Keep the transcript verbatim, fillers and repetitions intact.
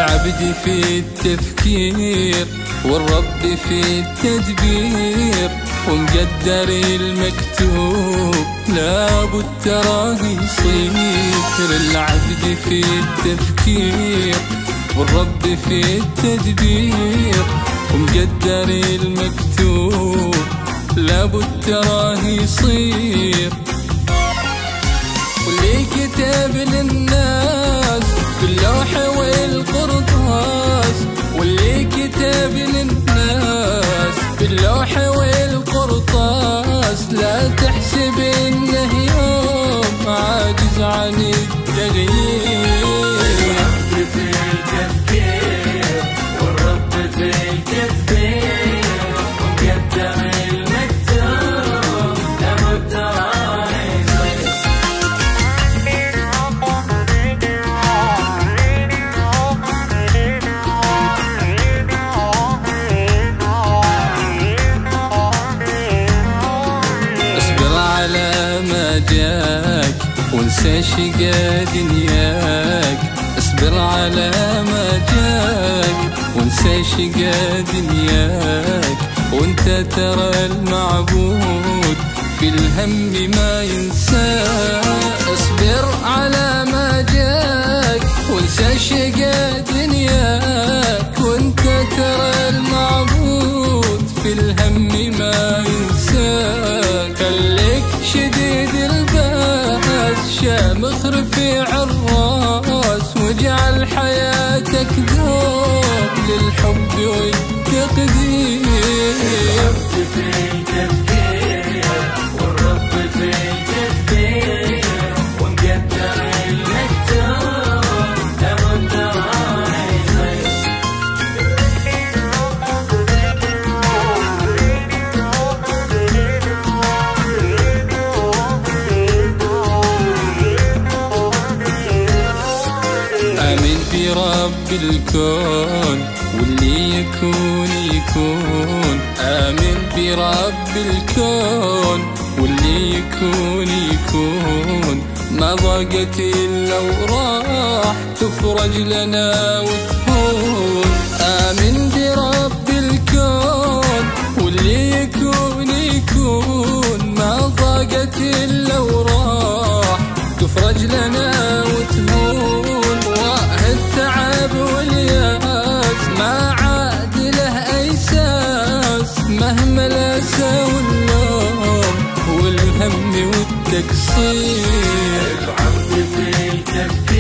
العبد في التفكير والرب في التدبير، ومقدر المكتوب لابد تراه يصير. العبد في التفكير والرب في التدبير، ومقدر المكتوب لابد تراه يصير. واللي كتب للناس في اللوح والقرطاس، واللي كتب للناس في اللوح والقرطاس، لا تحسب انه يوم عاجز عن التغيير. العبد في التفكير والرب في التدبير، ومقدر المكتوب لابد تراه يصير. اصبر على ما جاك وانسى شقا دنياك، اصبر على ما جاك وانسى شقا دنياك، وانت ترى المعبود في الهم ما ينساك. اصبر على ما جاك وانسى شقا دنياك، وانت ترى المعبود في الهم ما ينساك. خليك شديد الباس شامخ رفيع الراس، واجعل حياتك دوم للحب والتقدير. العبد في التفكير والرب في التدبير، ومقدر المكتوب لابد تراه يصير. آمن برب الكون واللي يكون يكون، آمن برب الكون واللي يكون يكون. ما ضاقت إلا وراح تفرج لنا وتهون. آمن برب الكون واللي يكون يكون، ما ضاقت إلا وراح تفرج لنا وتهون. التعب والياس ما عاد له أساس، مهما الأسى واللوم والهم والتقصير. العبد في التفكير